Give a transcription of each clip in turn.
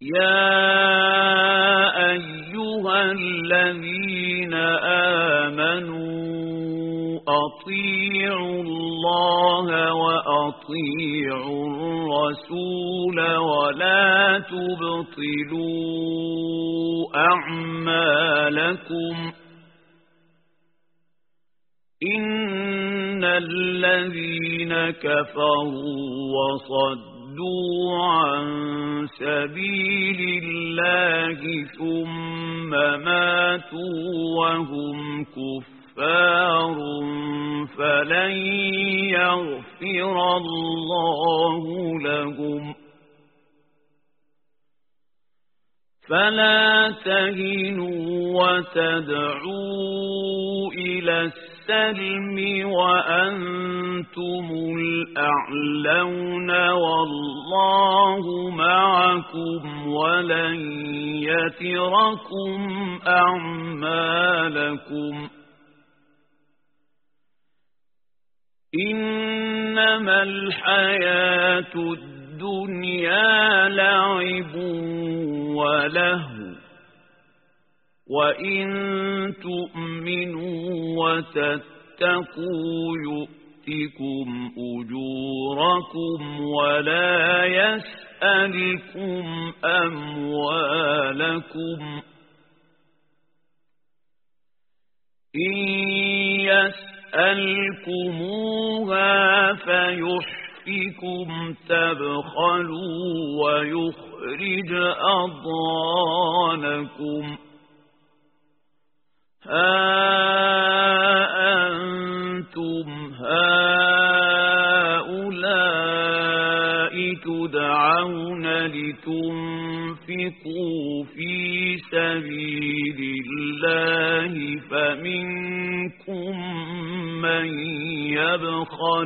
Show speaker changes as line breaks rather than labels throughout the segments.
يا أيها الذين آمنوا أطيعوا الله وأطيعوا الرسول ولا تبطلوا أعمالكم إن الذين كفروا وصدوا عن سبيل الله ثم ماتوا وهم كفار فلن يغفر الله لهم فلا تهنوا وتدعوا إلى السلم وأنتم الأعلون والله معكم ولن يتركم أعمالكم إنما الحياة الدنيا لعب ولهو وإن تؤمنوا وتتقوا يؤتكم أجوركم ولا يسألكم أموالكم إن يسألكموها فيحفكم تبخلوا ويخرج أضغانكم ها أنتم هؤلاء تدعون لتنفقوا في سبيل الله فمنكم من يبخل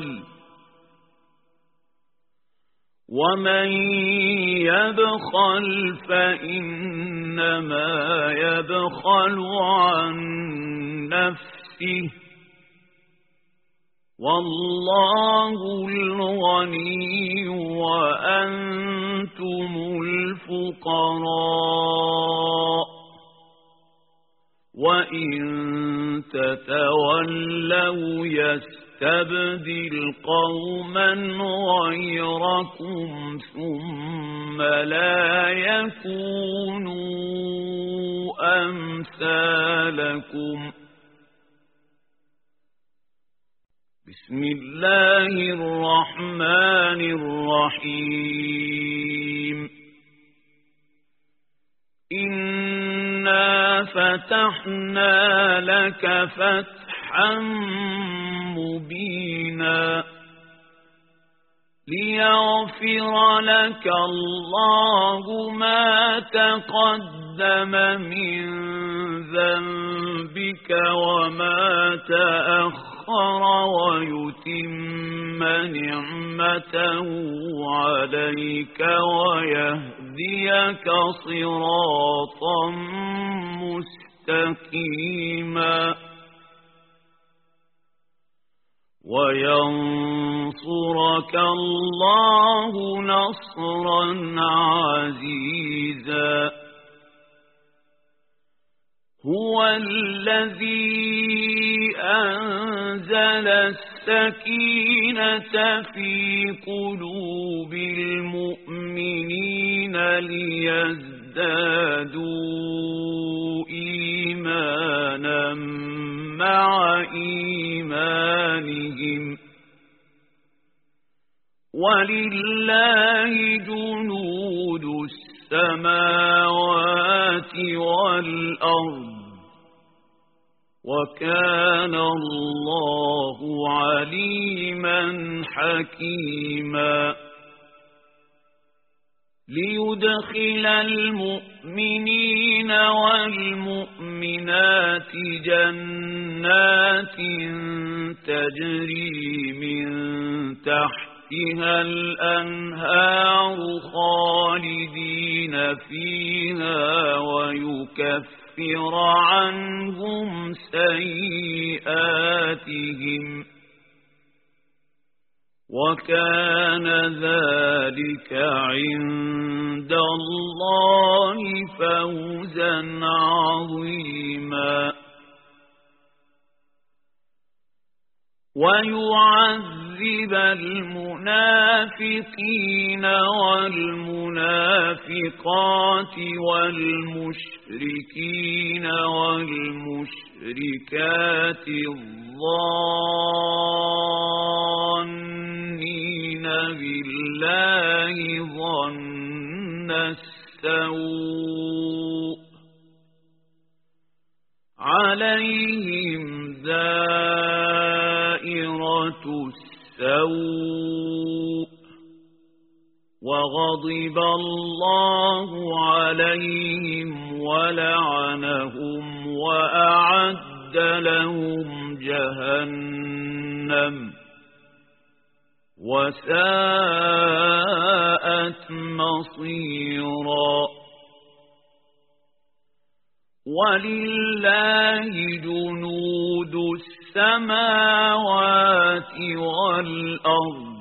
ومن يبخل فإنما يبخل عن نفسه والله الغني وأنتم الفقراء وإن تتولوا يستبدل قوما غيركم ثم لا يكونوا أمثالكم بسم الله الرحمن الرحيم إنا فتحنا لك فتحا مبينا ليغفر لك الله ما تقدم من ذنبك وما تأخر ويتم نعمته عليك ويهديك صراطا مستقيما وينصرك الله نصرا عزيزا هو الذي أنزل السكينة في قلوب المؤمنين ليزدادوا إيمانا مع إيمانهم ولله جنود السماوات والأرض وكان الله عليما حكيما ليدخل المؤمنين والمؤمنات جنات تجري من تحتها الأنهار خالدين فيها ويكفر عنهم سيئاتهم وكان ذلك عند الله فوزا عظيما ويعذب المنافقين والمنافقات والمشركين والمشركات الظانين بالله ظن السوء عليهم دائرة السوء وغضب الله عليهم ولعنهم وأعد لهم جهنم وساءت مصيرا ولله جنود السماوات والأرض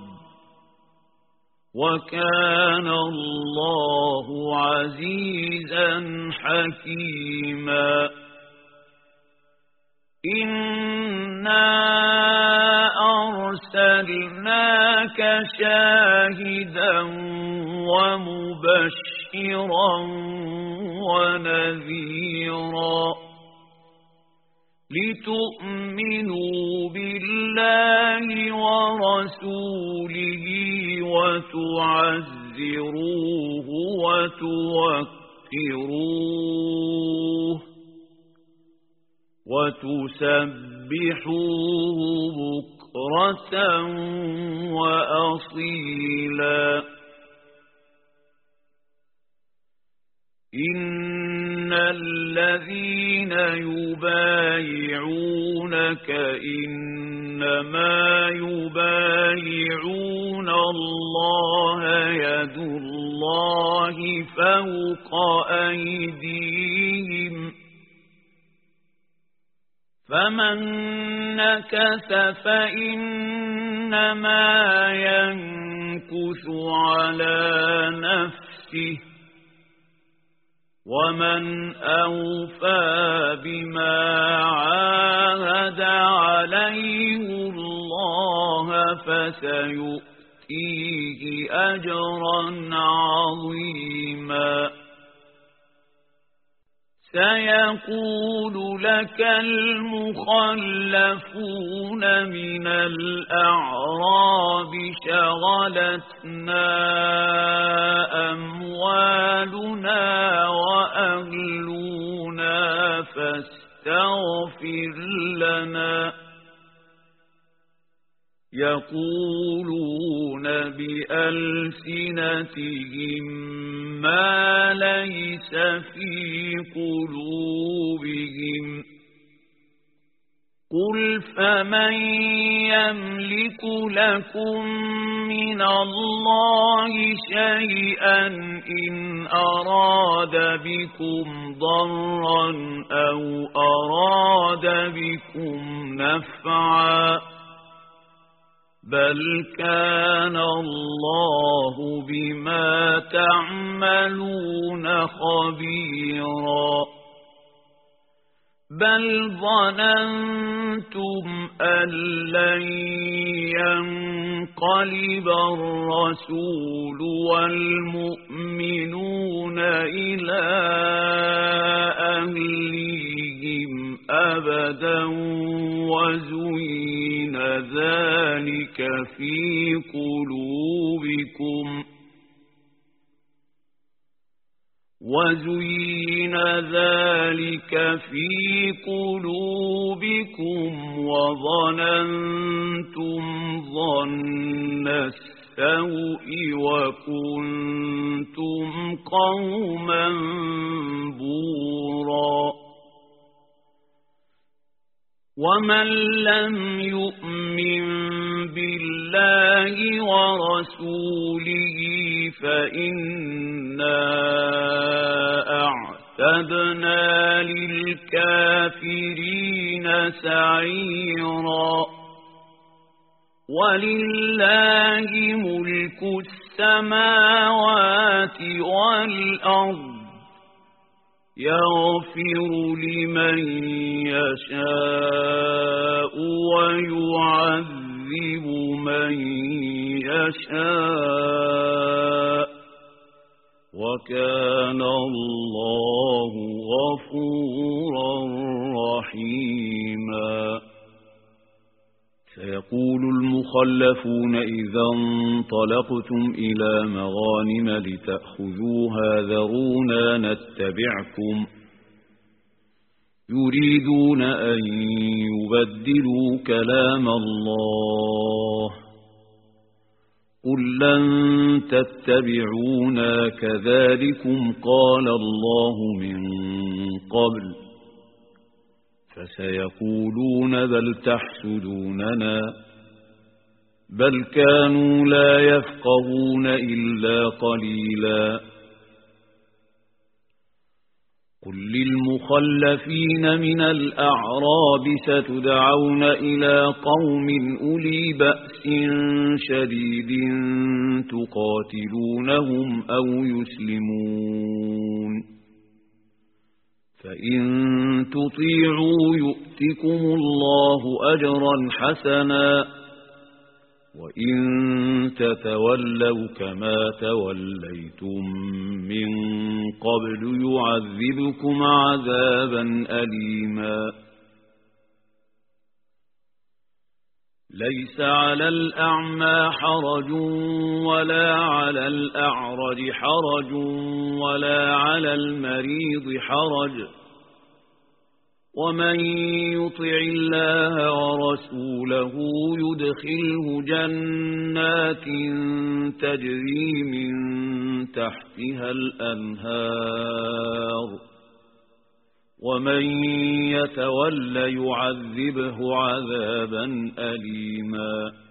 وكان الله عزيزا حكيما إنا أرسلناك شاهدا ومبشرا ونذيرا لتؤمنوا بالله ورسوله وتعزروه وتوقروه وتسبحوه بكرة وأصيلا إن الذين يبايعونك إنما يبايعون الله يد الله فوق أيديهم فمن نكث فإنما ينكث على نفسه ومن أوفى بما عاهد عليه الله فسيؤتيه أجرا عظيما سيقول لك المخلفون من الأعراب شغلتنا أموالنا وأهلنا فاستغفر لنا يقولون بألسنتهم ما ليس في قلوبهم قل فمن يملك لكم من الله شيئا إن أراد بكم ضرا أو أراد بكم نفعا بل كان الله بما تعملون خبيرا بل ظننتم أن لن ينقلب الرسول والمؤمنون إلى أهليهم أبدا وزين ذلك في قلوبكم وظننتم ظن السوء وكنتم قوما بورا ومن لم يؤمن بالله ورسوله فإنا أعتدنا للكافرين سعيرا ولله ملك السماوات والأرض يغفر لمن يشاء ويعذب من يشاء وكان الله غفورا رحيما. سيقول المخلفون إذا انطلقتم إلى مغانم لتأخذوها ذرونا نتبعكم يريدون أن يبدلوا كلام الله قل لن تتبعونا كذلكم قال الله من قبل فسيقولون بل تحسدوننا بل كانوا لا يفقهون إلا قليلا. قل للمخلفين من الأعراب ستدعون إلى قوم أولي بأس شديد تقاتلونهم أو يسلمون فإن تطيعوا يؤتكم الله أجرا حسنا وإن تتولوا كما توليتم من قبل يعذبكم عذابا أليما. ليس على الأعمى حرج ولا على الأعرج حرج ولا على المريض حرج ومن يطع الله ورسوله يدخله جنات تجري من تحتها الأنهار ومن يتول يعذبه عذابا أليما.